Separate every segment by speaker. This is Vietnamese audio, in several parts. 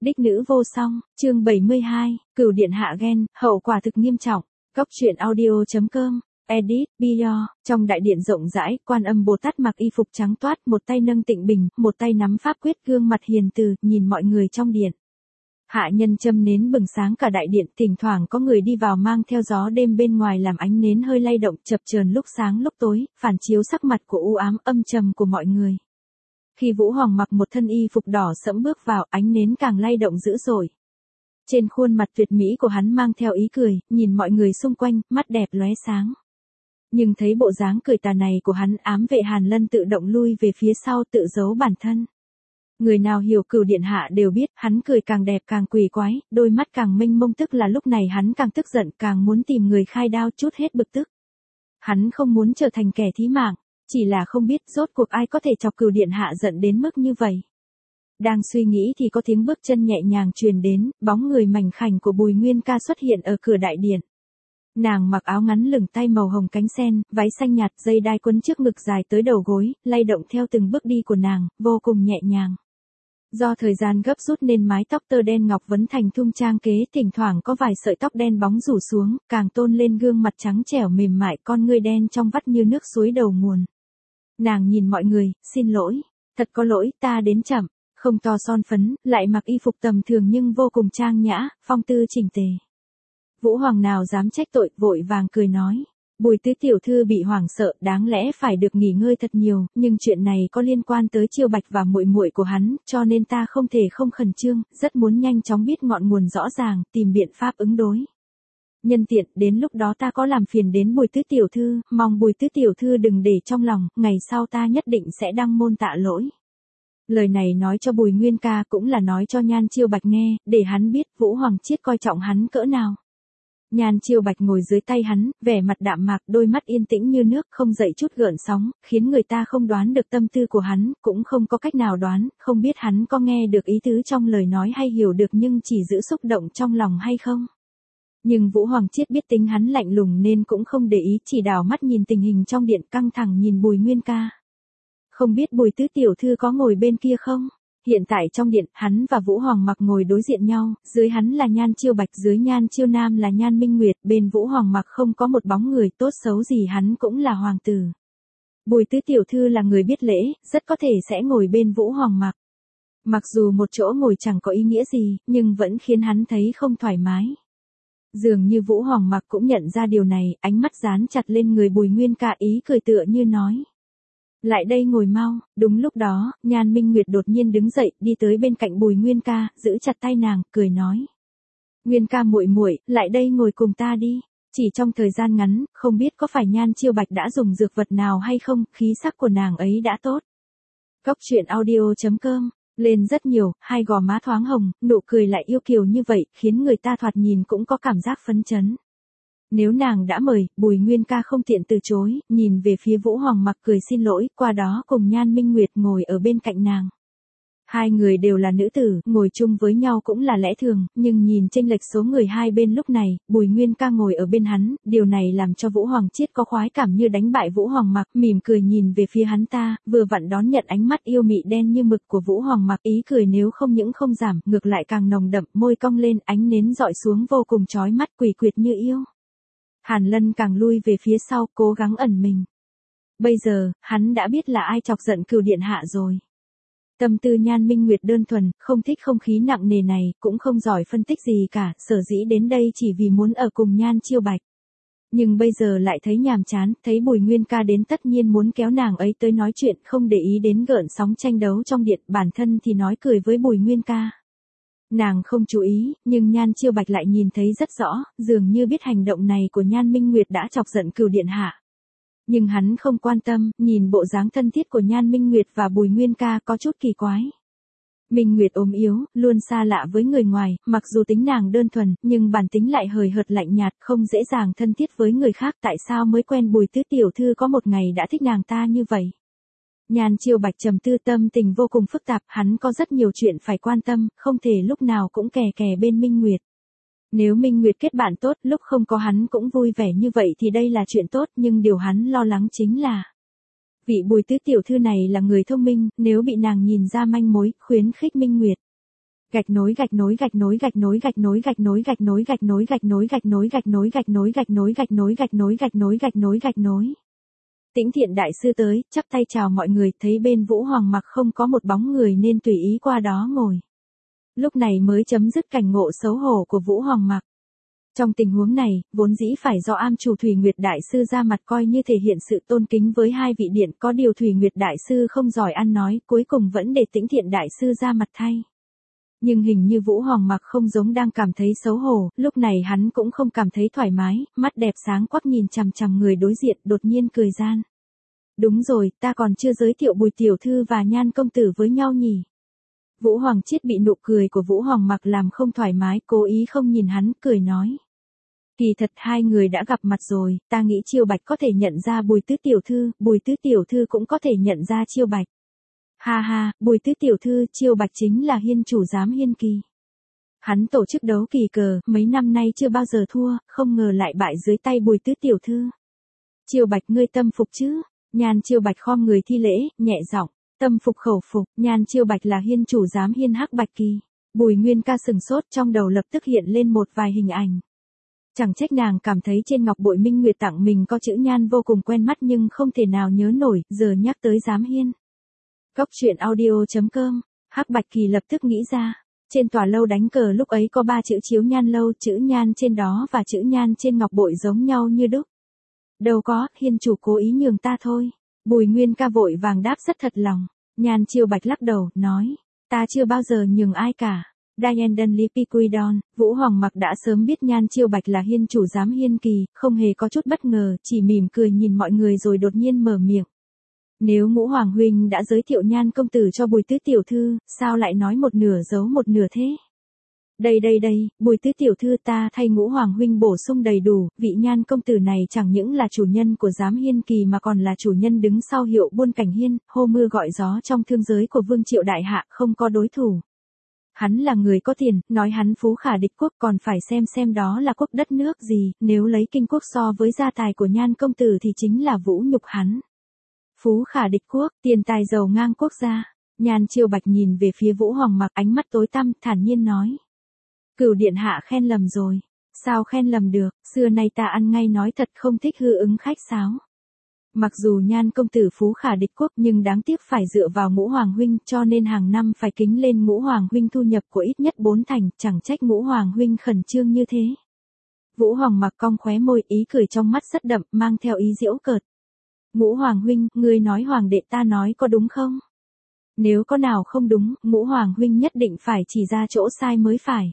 Speaker 1: Đích nữ vô song, chương 72, Cửu điện hạ ghen, hậu quả thực nghiêm trọng. Cốc truyện audio.com, edit, bio, trong đại điện rộng rãi, Quan Âm Bồ Tát mặc y phục trắng toát, một tay nâng tịnh bình, một tay nắm pháp quyết, gương mặt hiền từ, nhìn mọi người trong điện. Hạ nhân châm nến bừng sáng cả đại điện, thỉnh thoảng có người đi vào mang theo gió đêm bên ngoài làm ánh nến hơi lay động, chập chờn lúc sáng lúc tối, phản chiếu sắc mặt của u ám âm trầm của mọi người. Khi Vũ Hoàng mặc một thân y phục đỏ sẫm bước vào, ánh nến càng lay động dữ dội. Trên khuôn mặt tuyệt mỹ của hắn mang theo ý cười, nhìn mọi người xung quanh, mắt đẹp lóe sáng. Nhưng thấy bộ dáng cười tà này của hắn, ám vệ Hàn Lân tự động lui về phía sau tự giấu bản thân. Người nào hiểu Cửu điện hạ đều biết, hắn cười càng đẹp càng quỷ quái, đôi mắt càng mênh mông, tức là lúc này hắn càng tức giận, càng muốn tìm người khai đao chút hết bực tức. Hắn không muốn trở thành kẻ thí mạng, chỉ là không biết rốt cuộc ai có thể chọc Cửu điện hạ giận đến mức như vậy. Đang suy nghĩ thì có tiếng bước chân nhẹ nhàng truyền đến, bóng người mảnh khảnh của Bùi Nguyên Ca xuất hiện ở cửa đại điện. Nàng mặc áo ngắn lửng tay màu hồng cánh sen, váy xanh nhạt, dây đai quấn trước ngực dài tới đầu gối, lay động theo từng bước đi của nàng, vô cùng nhẹ nhàng. Do thời gian gấp rút nên mái tóc tơ đen ngọc vấn thành thung trang kế, thỉnh thoảng có vài sợi tóc đen bóng rủ xuống, càng tôn lên gương mặt trắng trẻo mềm mại, con ngươi đen trong vắt như nước suối đầu nguồn. Nàng nhìn mọi người, xin lỗi, thật có lỗi, ta đến chậm, không to son phấn, lại mặc y phục tầm thường nhưng vô cùng trang nhã, phong tư chỉnh tề. Vũ Hoàng nào dám trách tội, vội vàng cười nói. Bùi tứ tiểu thư bị hoảng sợ, đáng lẽ phải được nghỉ ngơi thật nhiều, nhưng chuyện này có liên quan tới Chiêu Bạch và muội muội của hắn, cho nên ta không thể không khẩn trương, rất muốn nhanh chóng biết ngọn nguồn rõ ràng, tìm biện pháp ứng đối. Nhân tiện, đến lúc đó ta có làm phiền đến Bùi tứ tiểu thư, mong Bùi tứ tiểu thư đừng để trong lòng, ngày sau ta nhất định sẽ đăng môn tạ lỗi. Lời này nói cho Bùi Nguyên Ca cũng là nói cho Nhan Chiêu Bạch nghe, để hắn biết Vũ Hoàng Chiết coi trọng hắn cỡ nào. Nhan Chiêu Bạch ngồi dưới tay hắn, vẻ mặt đạm mạc, đôi mắt yên tĩnh như nước, không dậy chút gợn sóng, khiến người ta không đoán được tâm tư của hắn, cũng không có cách nào đoán, không biết hắn có nghe được ý tứ trong lời nói hay hiểu được nhưng chỉ giữ xúc động trong lòng hay không. Nhưng Vũ Hoàng Chiết biết tính hắn lạnh lùng nên cũng không để ý, chỉ đảo mắt nhìn tình hình trong điện, căng thẳng nhìn Bùi Nguyên Ca. Không biết Bùi tứ tiểu thư có ngồi bên kia không? Hiện tại trong điện, hắn và Vũ Hoàng Mặc ngồi đối diện nhau, dưới hắn là Nhan Chiêu Bạch, dưới Nhan Chiêu Nam là Nhan Minh Nguyệt, bên Vũ Hoàng Mặc không có một bóng người, tốt xấu gì hắn cũng là hoàng tử. Bùi tứ tiểu thư là người biết lễ, rất có thể sẽ ngồi bên Vũ Hoàng Mặc. Mặc dù một chỗ ngồi chẳng có ý nghĩa gì, nhưng vẫn khiến hắn thấy không thoải mái. Dường như Vũ Hoàng Mặc cũng nhận ra điều này, ánh mắt dán chặt lên người Bùi Nguyên Ca, ý cười tựa như nói. Lại đây ngồi mau. Đúng lúc đó, Nhan Minh Nguyệt đột nhiên đứng dậy, đi tới bên cạnh Bùi Nguyên Ca, giữ chặt tay nàng, cười nói. Nguyên Ca muội muội, lại đây ngồi cùng ta đi. Chỉ trong thời gian ngắn, không biết có phải Nhan Chiêu Bạch đã dùng dược vật nào hay không, khí sắc của nàng ấy đã tốt. Cốc truyện audio.com, lên rất nhiều, hai gò má thoáng hồng, nụ cười lại yêu kiều như vậy, khiến người ta thoạt nhìn cũng có cảm giác phấn chấn. Nếu nàng đã mời, Bùi Nguyên Ca không tiện từ chối, nhìn về phía Vũ Hoàng Mặc cười xin lỗi, qua đó cùng Nhan Minh Nguyệt ngồi ở bên cạnh nàng. Hai người đều là nữ tử, ngồi chung với nhau cũng là lẽ thường, nhưng nhìn chênh lệch số người hai bên lúc này, Bùi Nguyên Ca ngồi ở bên hắn, điều này làm cho Vũ Hoàng Chiết có khoái cảm như đánh bại Vũ Hoàng Mặc, mỉm cười nhìn về phía hắn ta, vừa vặn đón nhận ánh mắt yêu mị đen như mực của Vũ Hoàng Mặc, ý cười nếu không những không giảm, ngược lại càng nồng đậm, môi cong lên, ánh nến dọi xuống vô cùng chói mắt, quỷ quyệt như yêu. Hàn Lân càng lui về phía sau, cố gắng ẩn mình. Bây giờ, hắn đã biết là ai chọc giận Cửu điện hạ rồi. Tâm tư Nhan Minh Nguyệt đơn thuần, không thích không khí nặng nề này, cũng không giỏi phân tích gì cả, sở dĩ đến đây chỉ vì muốn ở cùng Nhan Chiêu Bạch. Nhưng bây giờ lại thấy nhàm chán, thấy Bùi Nguyên Ca đến tất nhiên muốn kéo nàng ấy tới nói chuyện, không để ý đến gợn sóng tranh đấu trong điện, bản thân thì nói cười với Bùi Nguyên Ca. Nàng không chú ý, nhưng Nhan Chiêu Bạch lại nhìn thấy rất rõ, dường như biết hành động này của Nhan Minh Nguyệt đã chọc giận Cửu điện hạ. Nhưng hắn không quan tâm, nhìn bộ dáng thân thiết của Nhan Minh Nguyệt và Bùi Nguyên Ca có chút kỳ quái. Minh Nguyệt ốm yếu, luôn xa lạ với người ngoài, mặc dù tính nàng đơn thuần, nhưng bản tính lại hời hợt lạnh nhạt, không dễ dàng thân thiết với người khác, tại sao mới quen Bùi tứ tiểu thư có một ngày đã thích nàng ta như vậy. Nhan Chiêu Bạch trầm tư, tâm tình vô cùng phức tạp, hắn có rất nhiều chuyện phải quan tâm, không thể lúc nào cũng kè kè bên Minh Nguyệt. Nếu Minh Nguyệt kết bạn tốt, lúc không có hắn cũng vui vẻ như vậy thì đây là chuyện tốt, nhưng điều hắn lo lắng chính là vị Bùi tứ tiểu thư này là người thông minh, nếu bị nàng nhìn ra manh mối, khuyến khích Minh Nguyệt Gạch nối gạch nối gạch nối gạch nối gạch nối gạch nối gạch nối gạch nối gạch nối gạch nối gạch nối gạch nối gạch nối gạch nối gạch nối gạch nối gạch nối gạch nối. Tĩnh Thiện đại sư tới, chắp tay chào mọi người, thấy bên Vũ Hoàng Mặc không có một bóng người nên tùy ý qua đó ngồi. Lúc này mới chấm dứt cảnh ngộ xấu hổ của Vũ Hoàng Mặc. Trong tình huống này, vốn dĩ phải do am chủ Thủy Nguyệt đại sư ra mặt coi như thể hiện sự tôn kính với hai vị điện, có điều Thủy Nguyệt đại sư không giỏi ăn nói, cuối cùng vẫn để Tĩnh Thiện đại sư ra mặt thay. Nhưng hình như Vũ Hoàng Mặc không giống đang cảm thấy xấu hổ, lúc này hắn cũng không cảm thấy thoải mái, mắt đẹp sáng quắc nhìn chằm chằm người đối diện, đột nhiên cười gian. Đúng rồi, ta còn chưa giới thiệu Bùi tiểu thư và Nhan công tử với nhau nhỉ. Vũ Hoàng Chiết bị nụ cười của Vũ Hoàng Mặc làm không thoải mái, cố ý không nhìn hắn, cười nói. Kỳ thật hai người đã gặp mặt rồi, ta nghĩ Chiêu Bạch có thể nhận ra Bùi tứ tiểu thư, Bùi tứ tiểu thư cũng có thể nhận ra Chiêu Bạch. Ha ha, Bùi tứ tiểu thư, Chiêu Bạch chính là hiên chủ giám hiên kỳ. Hắn tổ chức đấu kỳ cờ, mấy năm nay chưa bao giờ thua, không ngờ lại bại dưới tay Bùi tứ tiểu thư. Chiêu Bạch ngươi tâm phục chứ? Nhan Chiêu Bạch khom người thi lễ, nhẹ giọng, tâm phục khẩu phục. Nhan Chiêu Bạch là hiên chủ giám hiên hắc bạch kỳ. Bùi Nguyên Ca sừng sốt, trong đầu lập tức hiện lên một vài hình ảnh. Chẳng trách nàng cảm thấy trên ngọc bội Minh Nguyệt tặng mình có chữ Nhan vô cùng quen mắt nhưng không thể nào nhớ nổi, giờ nhắc tới giám hiên. Góc truyện audio.com, hắc bạch kỳ lập tức nghĩ ra. Trên tòa lâu đánh cờ lúc ấy có 3 chữ chiếu nhan lâu, chữ Nhan trên đó và chữ Nhan trên ngọc bội giống nhau như đúc. Đâu có, hiên chủ cố ý nhường ta thôi. Bùi Nguyên Ca vội vàng đáp rất thật lòng. Nhan Chiêu Bạch lắc đầu, nói, ta chưa bao giờ nhường ai cả. Diane Dunley Piquidon, Vũ Hoàng Mặc đã sớm biết Nhan Chiêu Bạch là hiên chủ giám hiên kỳ, không hề có chút bất ngờ, chỉ mỉm cười nhìn mọi người rồi đột nhiên mở miệng. Nếu Ngũ Hoàng huynh đã giới thiệu Nhan công tử cho Bùi tứ tiểu thư, sao lại nói một nửa giấu một nửa thế? Đây, Bùi tứ tiểu thư, ta thay Ngũ Hoàng huynh bổ sung đầy đủ, vị Nhan công tử này chẳng những là chủ nhân của giám hiên kỳ mà còn là chủ nhân đứng sau hiệu buôn cảnh hiên, hô mưa gọi gió trong thương giới của Vương Triệu đại hạ, không có đối thủ. Hắn là người có tiền, nói hắn phú khả địch quốc, còn phải xem đó là quốc đất nước gì, nếu lấy kinh quốc so với gia tài của Nhan công tử thì chính là vũ nhục hắn. Phú khả địch quốc, tiền tài giàu ngang quốc gia. Nhan Chiêu Bạch nhìn về phía Vũ Hoàng Mặc, ánh mắt tối tăm, thản nhiên nói. Cửu điện hạ khen lầm rồi. Sao khen lầm được, xưa nay ta ăn ngay nói thật, không thích hư ứng khách sáo. Mặc dù Nhan công tử phú khả địch quốc nhưng đáng tiếc phải dựa vào Ngũ Hoàng huynh, cho nên hàng năm phải kính lên Ngũ Hoàng huynh thu nhập của ít nhất 4 thành, chẳng trách Ngũ Hoàng huynh khẩn trương như thế. Vũ Hoàng Mặc cong khóe môi, ý cười trong mắt rất đậm, mang theo ý giễu cợt. Ngũ Hoàng huynh, ngươi nói hoàng đệ ta nói có đúng không? Nếu có nào không đúng, Ngũ Hoàng huynh nhất định phải chỉ ra chỗ sai mới phải.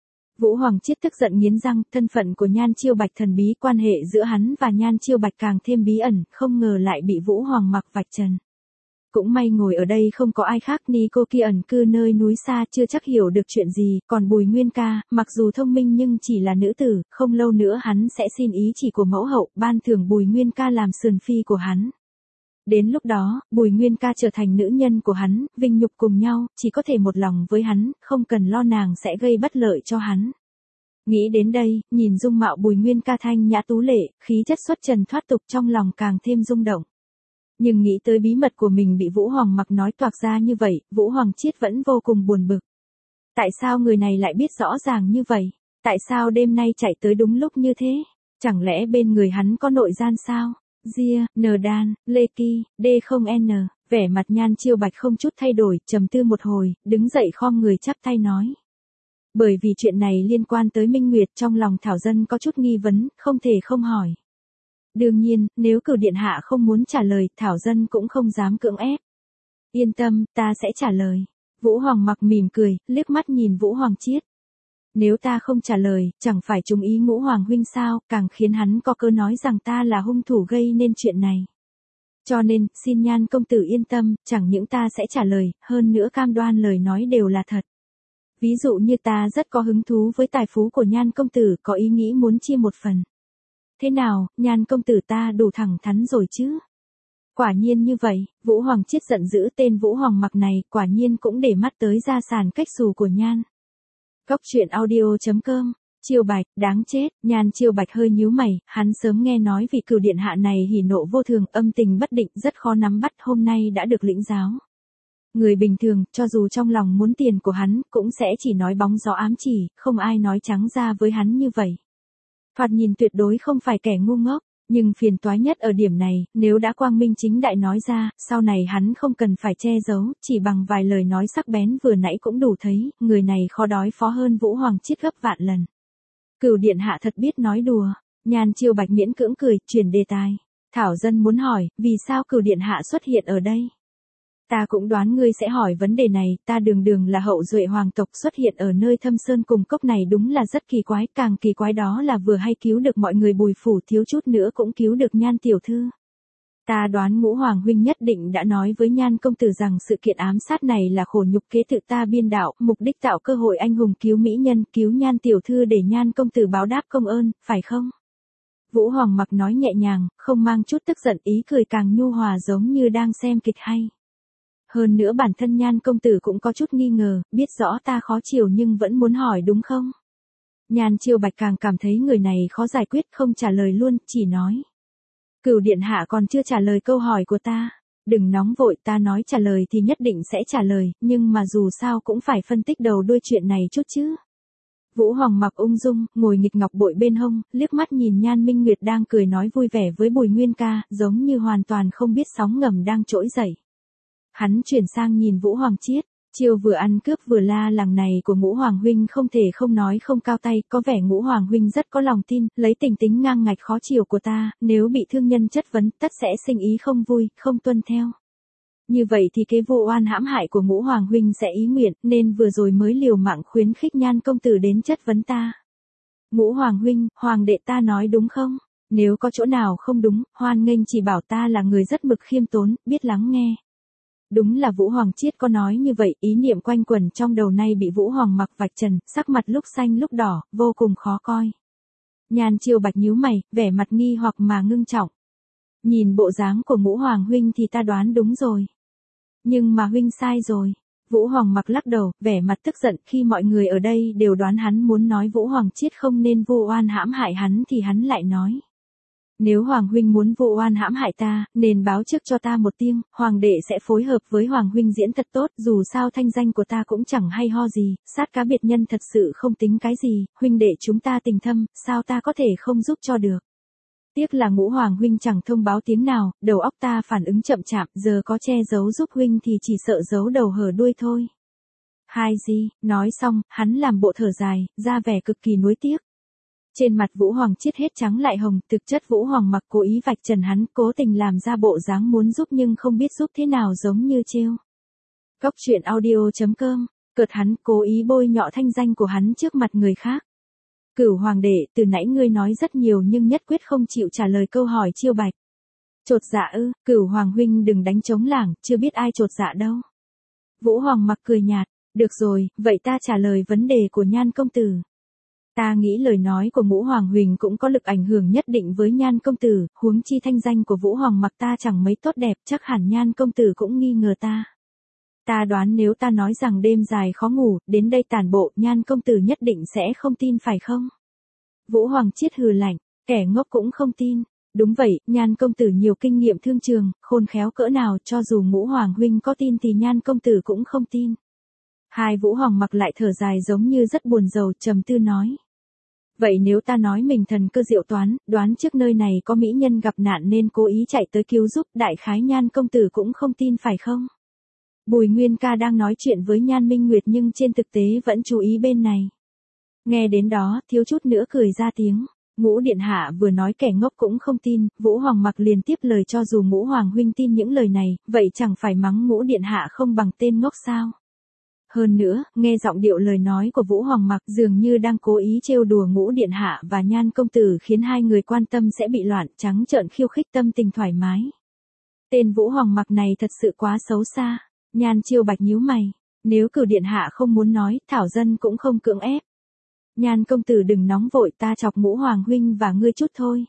Speaker 1: Vũ Hoàng Chiết tức giận nghiến răng, thân phận của Nhan Chiêu Bạch thần bí, quan hệ giữa hắn và Nhan Chiêu Bạch càng thêm bí ẩn, không ngờ lại bị Vũ Hoàng Mặc vạch trần. Cũng may ngồi ở đây không có ai khác, ni cô kia ẩn cư nơi núi xa chưa chắc hiểu được chuyện gì, còn Bùi Nguyên Ca, mặc dù thông minh nhưng chỉ là nữ tử, không lâu nữa hắn sẽ xin ý chỉ của mẫu hậu, ban thưởng Bùi Nguyên Ca làm sườn phi của hắn. Đến lúc đó, Bùi Nguyên Ca trở thành nữ nhân của hắn, vinh nhục cùng nhau, chỉ có thể một lòng với hắn, không cần lo nàng sẽ gây bất lợi cho hắn. Nghĩ đến đây, nhìn dung mạo Bùi Nguyên Ca thanh nhã tú lệ, khí chất xuất trần thoát tục, trong lòng càng thêm rung động. Nhưng nghĩ tới bí mật của mình bị Vũ Hoàng Mặc nói toạc ra như vậy, Vũ Hoàng Chiết vẫn vô cùng buồn bực. Tại sao người này lại biết rõ ràng như vậy? Tại sao đêm nay chạy tới đúng lúc như thế? Chẳng lẽ bên người hắn có nội gian sao? Gia, Đan, Lê Kỳ, D0N, vẻ mặt Nhan Chiêu Bạch không chút thay đổi, trầm tư một hồi, đứng dậy khom người chắp tay nói. Bởi vì chuyện này liên quan tới Minh Nguyệt, trong lòng Thảo Dân có chút nghi vấn, không thể không hỏi. Đương nhiên, nếu Cửu điện hạ không muốn trả lời, Thảo Dân cũng không dám cưỡng ép. Yên tâm, ta sẽ trả lời. Vũ Hoàng Mặc mỉm cười, liếc mắt nhìn Vũ Hoàng Chiết. Nếu ta không trả lời, chẳng phải trùng ý Ngũ Hoàng huynh sao, càng khiến hắn có cơ nói rằng ta là hung thủ gây nên chuyện này. Cho nên, xin Nhan công tử yên tâm, chẳng những ta sẽ trả lời, hơn nữa cam đoan lời nói đều là thật. Ví dụ như ta rất có hứng thú với tài phú của Nhan công tử, có ý nghĩ muốn chia một phần. Thế nào, Nhan công tử ta đủ thẳng thắn rồi chứ? Quả nhiên như vậy, Vũ Hoàng Chiết giận dữ, tên Vũ Hoàng Mặc này, quả nhiên cũng để mắt tới gia sản cách xù của Nhan. Góc truyện audio.com, Chiêu Bạch, đáng chết, Nhan Chiêu Bạch hơi nhíu mày, hắn sớm nghe nói vị Cửu điện hạ này hỉ nộ vô thường, âm tình bất định, rất khó nắm bắt, hôm nay đã được lĩnh giáo. Người bình thường, cho dù trong lòng muốn tiền của hắn, cũng sẽ chỉ nói bóng gió ám chỉ, không ai nói trắng ra với hắn như vậy. Thoạt nhìn tuyệt đối không phải kẻ ngu ngốc, nhưng phiền toái nhất ở điểm này, nếu đã quang minh chính đại nói ra, sau này hắn không cần phải che giấu, chỉ bằng vài lời nói sắc bén vừa nãy cũng đủ thấy, người này khó đối phó hơn Vũ Hoàng Chiết gấp vạn lần. Cửu điện hạ thật biết nói đùa, Nhan Chiêu Bạch miễn cưỡng cười, chuyển đề tài. Thảo dân muốn hỏi, vì sao cửu điện hạ xuất hiện ở đây? Ta cũng đoán ngươi sẽ hỏi vấn đề này, ta đường đường là hậu duệ hoàng tộc xuất hiện ở nơi thâm sơn cùng cốc này đúng là rất kỳ quái, càng kỳ quái đó là vừa hay cứu được mọi người Bùi phủ, thiếu chút nữa cũng cứu được Nhan tiểu thư. Ta đoán Ngũ Hoàng huynh nhất định đã nói với Nhan công tử rằng sự kiện ám sát này là khổ nhục kế tự ta biên đạo, mục đích tạo cơ hội anh hùng cứu mỹ nhân, cứu Nhan tiểu thư để Nhan công tử báo đáp công ơn, phải không? Vũ Hoàng Mặc nói nhẹ nhàng, không mang chút tức giận, ý cười càng nhu hòa giống như đang xem kịch hay. Hơn nữa bản thân Nhan công tử cũng có chút nghi ngờ, biết rõ ta khó chịu nhưng vẫn muốn hỏi đúng không? Nhan Chiêu Bạch càng cảm thấy người này khó giải quyết, không trả lời luôn, chỉ nói. Cửu điện hạ còn chưa trả lời câu hỏi của ta. Đừng nóng vội, ta nói trả lời thì nhất định sẽ trả lời, nhưng mà dù sao cũng phải phân tích đầu đuôi chuyện này chút chứ. Vũ Hoàng Mặc ung dung, ngồi nghịch ngọc bội bên hông, liếc mắt nhìn Nhan Minh Nguyệt đang cười nói vui vẻ với Bùi Nguyên Ca, giống như hoàn toàn không biết sóng ngầm đang trỗi dậy. Hắn chuyển sang nhìn Vũ Hoàng Chiết, chiêu vừa ăn cướp vừa la làng này của Ngũ Hoàng huynh không thể không nói không cao tay, có vẻ Ngũ Hoàng huynh rất có lòng tin, lấy tình tính ngang ngạch khó chịu của ta, nếu bị thương nhân chất vấn, tất sẽ sinh ý không vui, không tuân theo. Như vậy thì kế vụ oan hãm hại của Ngũ Hoàng huynh sẽ ý nguyện, nên vừa rồi mới liều mạng khuyến khích Nhan công tử đến chất vấn ta. Ngũ Hoàng huynh, hoàng đệ ta nói đúng không? Nếu có chỗ nào không đúng, hoan nghênh chỉ bảo ta là người rất mực khiêm tốn, biết lắng nghe. Đúng là Vũ Hoàng Chiết có nói như vậy, ý niệm quanh quẩn trong đầu nay bị Vũ Hoàng Mặc vạch trần, sắc mặt lúc xanh lúc đỏ, vô cùng khó coi. Nhan Chiêu Bạch nhíu mày, vẻ mặt nghi hoặc mà ngưng trọng. Nhìn bộ dáng của Ngũ Hoàng huynh thì ta đoán đúng rồi. Nhưng mà huynh sai rồi. Vũ Hoàng Mặc lắc đầu, vẻ mặt tức giận, khi mọi người ở đây đều đoán hắn muốn nói Vũ Hoàng Chiết không nên vu oan hãm hại hắn thì hắn lại nói. Nếu Hoàng huynh muốn vu oan hãm hại ta, nên báo trước cho ta một tiếng, Hoàng đệ sẽ phối hợp với Hoàng huynh diễn thật tốt, dù sao thanh danh của ta cũng chẳng hay ho gì, sát cá biệt nhân thật sự không tính cái gì, huynh đệ chúng ta tình thâm, sao ta có thể không giúp cho được. Tiếc là Ngũ Hoàng huynh chẳng thông báo tiếng nào, đầu óc ta phản ứng chậm chạp, giờ có che giấu giúp huynh thì chỉ sợ giấu đầu hở đuôi thôi. Hai gì, nói xong, hắn làm bộ thở dài, ra vẻ cực kỳ nuối tiếc. Trên mặt Vũ Hoàng Chiết hết trắng lại hồng, thực chất Vũ Hoàng Mặc cố ý vạch trần hắn, cố tình làm ra bộ dáng muốn giúp nhưng không biết giúp thế nào giống như trêu. Cốc truyện audio.com, cợt hắn cố ý bôi nhọ thanh danh của hắn trước mặt người khác. Cửu Hoàng đệ, từ nãy ngươi nói rất nhiều nhưng nhất quyết không chịu trả lời câu hỏi Chiêu Bạch. Chột dạ ư, Cửu Hoàng huynh đừng đánh trống lảng, chưa biết ai chột dạ đâu. Vũ Hoàng Mặc cười nhạt, được rồi, vậy ta trả lời vấn đề của Nhan công tử. Ta nghĩ lời nói của Ngũ Hoàng huynh cũng có lực ảnh hưởng nhất định với Nhan công tử, huống chi thanh danh của Vũ Hoàng Mặc ta chẳng mấy tốt đẹp, chắc hẳn Nhan công tử cũng nghi ngờ ta. Ta đoán nếu ta nói rằng đêm dài khó ngủ, đến đây tản bộ, Nhan công tử nhất định sẽ không tin phải không? Vũ Hoàng Chiết hừ lạnh, kẻ ngốc cũng không tin. Đúng vậy, Nhan công tử nhiều kinh nghiệm thương trường, khôn khéo cỡ nào, cho dù Ngũ Hoàng huynh có tin thì Nhan công tử cũng không tin. Hai Vũ Hoàng Mặc lại thở dài giống như rất buồn rầu, trầm tư nói. Vậy nếu ta nói mình thần cơ diệu toán, đoán trước nơi này có mỹ nhân gặp nạn nên cố ý chạy tới cứu giúp, đại khái Nhan công tử cũng không tin phải không? Bùi Nguyên Ca đang nói chuyện với Nhan Minh Nguyệt nhưng trên thực tế vẫn chú ý bên này. Nghe đến đó, thiếu chút nữa cười ra tiếng. Ngũ điện hạ vừa nói kẻ ngốc cũng không tin, Vũ Hoàng Mặc liền tiếp lời cho dù Ngũ Hoàng huynh tin những lời này, vậy chẳng phải mắng Ngũ điện hạ không bằng tên ngốc sao? Hơn nữa, nghe giọng điệu lời nói của Vũ Hoàng Mặc dường như đang cố ý trêu đùa Ngũ điện hạ và Nhan công tử khiến hai người quan tâm sẽ bị loạn, trắng trợn khiêu khích tâm tình thoải mái. Tên Vũ Hoàng Mặc này thật sự quá xấu xa. Nhan Chiêu Bạch nhíu mày, nếu Cửu điện hạ không muốn nói, thảo dân cũng không cưỡng ép. Nhan công tử đừng nóng vội, ta chọc Ngũ Hoàng huynh và ngươi chút thôi.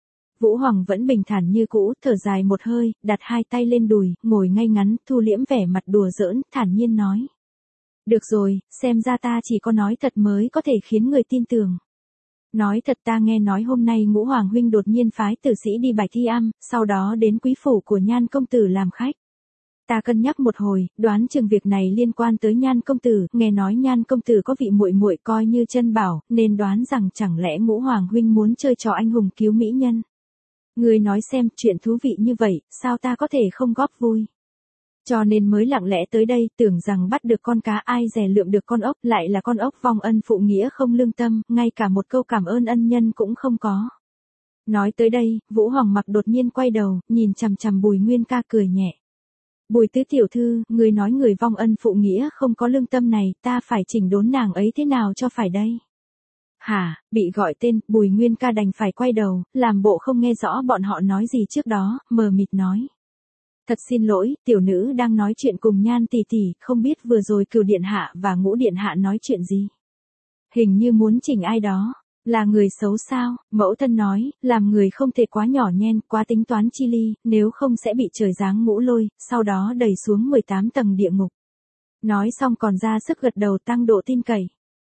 Speaker 1: Vũ Hoàng vẫn bình thản như cũ, thở dài một hơi, đặt hai tay lên đùi, ngồi ngay ngắn, thu liễm vẻ mặt đùa giỡn, thản nhiên nói. Được rồi, xem ra ta chỉ có nói thật mới có thể khiến người tin tưởng. Nói thật ta nghe nói hôm nay Ngũ Hoàng huynh đột nhiên phái tử sĩ đi Bạch Thi Am, sau đó đến quý phủ của Nhan công tử làm khách. Ta cân nhắc một hồi, đoán chừng việc này liên quan tới Nhan công tử, nghe nói Nhan công tử có vị muội muội coi như chân bảo, nên đoán rằng chẳng lẽ Ngũ Hoàng huynh muốn chơi trò anh hùng cứu mỹ nhân. Ngươi nói xem, chuyện thú vị như vậy, sao ta có thể không góp vui. Cho nên mới lặng lẽ tới đây, tưởng rằng bắt được con cá, ai dè lượm được con ốc, lại là con ốc vong ân phụ nghĩa không lương tâm, ngay cả một câu cảm ơn ân nhân cũng không có. Nói tới đây, Vũ Hoàng Mặc đột nhiên quay đầu, nhìn chằm chằm Bùi Nguyên Ca cười nhẹ. Bùi tứ tiểu thư, người nói người vong ân phụ nghĩa không có lương tâm này, ta phải chỉnh đốn nàng ấy thế nào cho phải đây? Hả, bị gọi tên, Bùi Nguyên Ca đành phải quay đầu, làm bộ không nghe rõ bọn họ nói gì trước đó, mờ mịt nói. Thật xin lỗi, tiểu nữ đang nói chuyện cùng Nhan tỷ tỷ, không biết vừa rồi Cửu điện hạ và Ngũ điện hạ nói chuyện gì. Hình như muốn chỉnh ai đó. Là người xấu sao, mẫu thân nói, làm người không thể quá nhỏ nhen, quá tính toán chi ly, nếu không sẽ bị trời giáng ngũ lôi, sau đó đẩy xuống 18 tầng địa ngục. Nói xong còn ra sức gật đầu tăng độ tin cậy.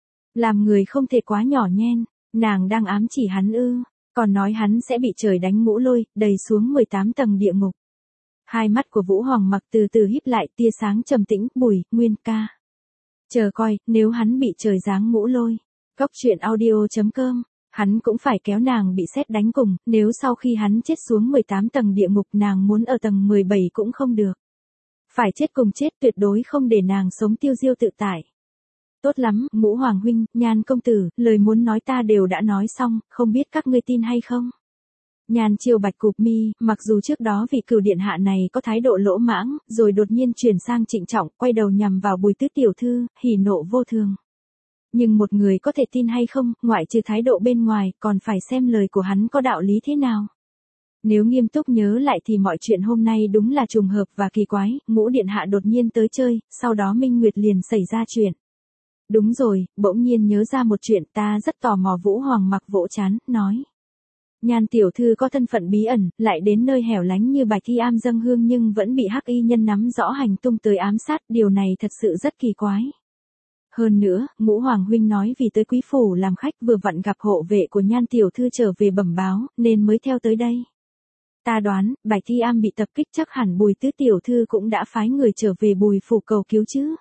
Speaker 1: Làm người không thể quá nhỏ nhen, nàng đang ám chỉ hắn ư, còn nói hắn sẽ bị trời đánh ngũ lôi, đẩy xuống 18 tầng địa ngục. Hai mắt của Vũ Hoàng Mặc từ từ híp lại, tia sáng trầm tĩnh, Bùi Nguyên Ca. Chờ coi, nếu hắn bị trời giáng ngũ lôi. Cốc truyện audio.com, hắn cũng phải kéo nàng bị sét đánh cùng, nếu sau khi hắn chết xuống 18 tầng địa ngục nàng muốn ở tầng 17 cũng không được. Phải chết cùng chết, tuyệt đối không để nàng sống tiêu diêu tự tại. Tốt lắm, Ngũ Hoàng huynh, Nhan công tử, lời muốn nói ta đều đã nói xong, không biết các ngươi tin hay không? Nhan Chiêu Bạch cụp mi, mặc dù trước đó vị Cửu điện hạ này có thái độ lỗ mãng, rồi đột nhiên chuyển sang trịnh trọng, quay đầu nhằm vào Bùi tứ tiểu thư, hỉ nộ vô thường. Nhưng một người có thể tin hay không, ngoại trừ thái độ bên ngoài, còn phải xem lời của hắn có đạo lý thế nào. Nếu nghiêm túc nhớ lại thì mọi chuyện hôm nay đúng là trùng hợp và kỳ quái, Ngũ điện hạ đột nhiên tới chơi, sau đó Minh Nguyệt liền xảy ra chuyện. Đúng rồi, bỗng nhiên nhớ ra một chuyện, ta rất tò mò. Vũ Hoàng Mặc vỗ trán, nói. Nhan tiểu thư có thân phận bí ẩn, lại đến nơi hẻo lánh như Bạch Thi Am dâng hương nhưng vẫn bị hắc y nhân nắm rõ hành tung tới ám sát, điều này thật sự rất kỳ quái. Hơn nữa, Ngũ Hoàng huynh nói vì tới quý phủ làm khách vừa vặn gặp hộ vệ của Nhan tiểu thư trở về bẩm báo, nên mới theo tới đây. Ta đoán, Bạch Thi Am bị tập kích chắc hẳn Bùi tứ tiểu thư cũng đã phái người trở về Bùi phủ cầu cứu chứ.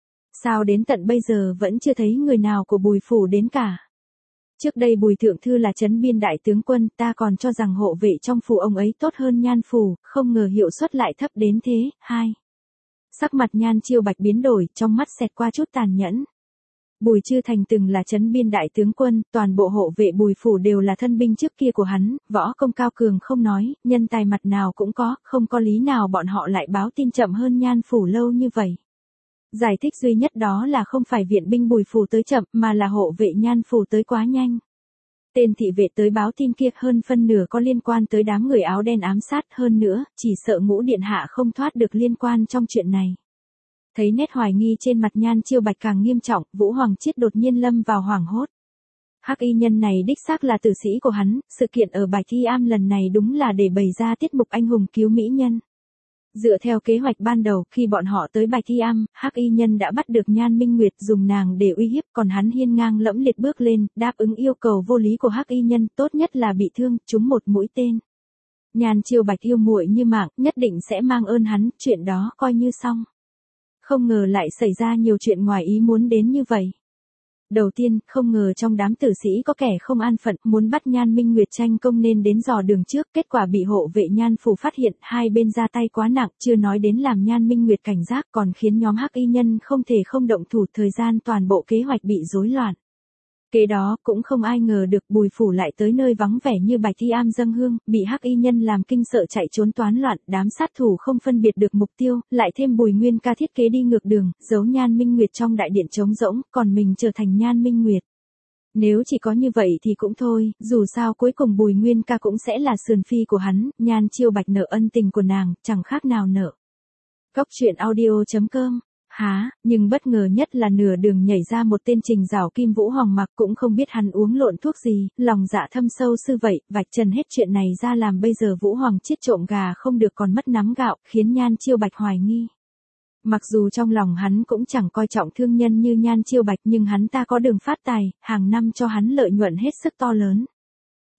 Speaker 1: Sao đến tận bây giờ vẫn chưa thấy người nào của Bùi phủ đến cả. Trước đây Bùi thượng thư là trấn biên đại tướng quân, ta còn cho rằng hộ vệ trong phủ ông ấy tốt hơn Nhan phủ, không ngờ hiệu suất lại thấp đến thế. 2. Sắc mặt Nhan Chiêu Bạch biến đổi, trong mắt xẹt qua chút tàn nhẫn. Bùi Chư Thành từng là trấn biên đại tướng quân, toàn bộ hộ vệ Bùi phủ đều là thân binh trước kia của hắn, võ công cao cường không nói, nhân tài mặt nào cũng có, không có lý nào bọn họ lại báo tin chậm hơn Nhan phủ lâu như vậy. Giải thích duy nhất đó là không phải viện binh Bùi phủ tới chậm, mà là hộ vệ Nhan phủ tới quá nhanh. Tên thị vệ tới báo tin kia hơn phân nửa có liên quan tới đám người áo đen ám sát, hơn nữa, chỉ sợ Ngũ điện hạ không thoát được liên quan trong chuyện này. Thấy nét hoài nghi trên mặt Nhan Chiêu Bạch càng nghiêm trọng, Vũ Hoàng Chiết đột nhiên lâm vào hoảng hốt. Hắc y nhân này đích xác là tử sĩ của hắn, sự kiện ở Bạch Thi Am lần này đúng là để bày ra tiết mục anh hùng cứu mỹ nhân. Dựa theo kế hoạch ban đầu, khi bọn họ tới Bạch Thi Am, Hắc y nhân đã bắt được Nhan Minh Nguyệt dùng nàng để uy hiếp, còn hắn hiên ngang lẫm liệt bước lên, đáp ứng yêu cầu vô lý của Hắc y nhân, tốt nhất là bị thương, trúng một mũi tên. Nhan Chiêu Bạch yêu muội như mạng, nhất định sẽ mang ơn hắn, chuyện đó coi như xong. Không ngờ lại xảy ra nhiều chuyện ngoài ý muốn đến như vậy. Đầu tiên, không ngờ trong đám tử sĩ có kẻ không an phận, muốn bắt Nhan Minh Nguyệt tranh công nên đến dò đường trước, kết quả bị hộ vệ Nhan phủ phát hiện, hai bên ra tay quá nặng, chưa nói đến làm Nhan Minh Nguyệt cảnh giác, còn khiến nhóm hắc y nhân không thể không động thủ, thời gian toàn bộ kế hoạch bị rối loạn. Kế đó, cũng không ai ngờ được Bùi phủ lại tới nơi vắng vẻ như Bạch Thi Am dâng hương, bị hắc y nhân làm kinh sợ chạy trốn toán loạn, đám sát thủ không phân biệt được mục tiêu, lại thêm Bùi Nguyên Ca thiết kế đi ngược đường, giấu Nhan Minh Nguyệt trong đại điện trống rỗng, còn mình trở thành Nhan Minh Nguyệt. Nếu chỉ có như vậy thì cũng thôi, dù sao cuối cùng Bùi Nguyên Ca cũng sẽ là sườn phi của hắn, Nhan Chiêu Bạch nợ ân tình của nàng, chẳng khác nào nợ. Cốc truyện audio.com. Nhưng bất ngờ nhất là nửa đường nhảy ra một tên Trình Giảo Kim. Vũ Hoàng Mặc cũng không biết hắn uống lộn thuốc gì, lòng dạ thâm sâu sư vậy, vạch trần hết chuyện này ra làm bây giờ Vũ Hoàng Chiết trộm gà không được còn mất nắm gạo, khiến Nhan Chiêu Bạch hoài nghi. Mặc dù trong lòng hắn cũng chẳng coi trọng thương nhân như Nhan Chiêu Bạch nhưng hắn ta có đường phát tài, hàng năm cho hắn lợi nhuận hết sức to lớn.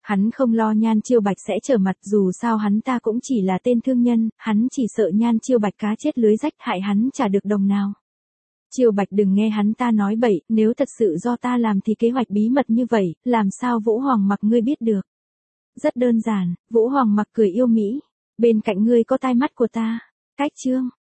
Speaker 1: Hắn không lo Nhan Chiêu Bạch sẽ trở mặt, dù sao hắn ta cũng chỉ là tên thương nhân, hắn chỉ sợ Nhan Chiêu Bạch cá chết lưới rách hại hắn trả được đồng nào. Chiêu Bạch đừng nghe hắn ta nói bậy, nếu thật sự do ta làm thì kế hoạch bí mật như vậy, làm sao Vũ Hoàng Mặc ngươi biết được? Rất đơn giản, Vũ Hoàng Mặc cười yêu mỹ. Bên cạnh ngươi có tai mắt của ta. Cách chương.